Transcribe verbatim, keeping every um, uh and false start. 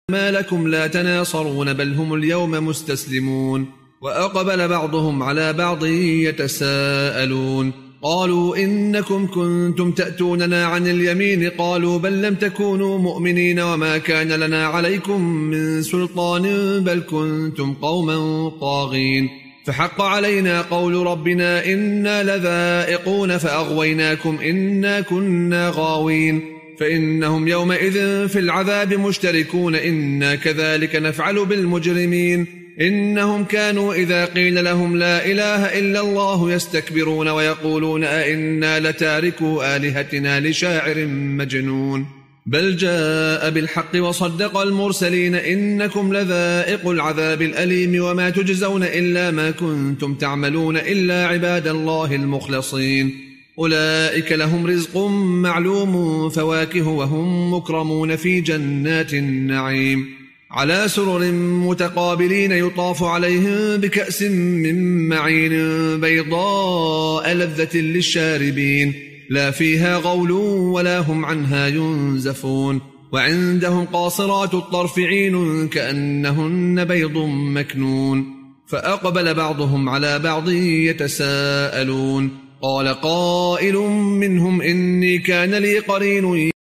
ما لكم لا تناصرون بل هم اليوم مستسلمون. وأقبل بعضهم على بعض يتساءلون قالوا إنكم كنتم تأتوننا عن اليمين قالوا بل لم تكونوا مؤمنين وما كان لنا عليكم من سلطان بل كنتم قوما طاغين فحق علينا قول ربنا إنا لذائقون فأغويناكم إنا كنا غاوين فإنهم يومئذ في العذاب مشتركون إنا كذلك نفعل بالمجرمين إنهم كانوا إذا قيل لهم لا إله إلا الله يستكبرون ويقولون أئنا لتاركوا آلهتنا لشاعر مجنون بل جاء بالحق وصدق المرسلين إنكم لذائق العذاب الأليم وما تجزون إلا ما كنتم تعملون إلا عباد الله المخلصين أولئك لهم رزق معلوم فواكه وهم مكرمون في جنات النعيم على سرر متقابلين يطاف عليهم بكأس من معين بيضاء لذة للشاربين لا فيها غول ولا هم عنها ينزفون وعندهم قاصرات الطرف عين كأنهن بيض مكنون فأقبل بعضهم على بعض يتساءلون قال قائل منهم إني كان لي قرين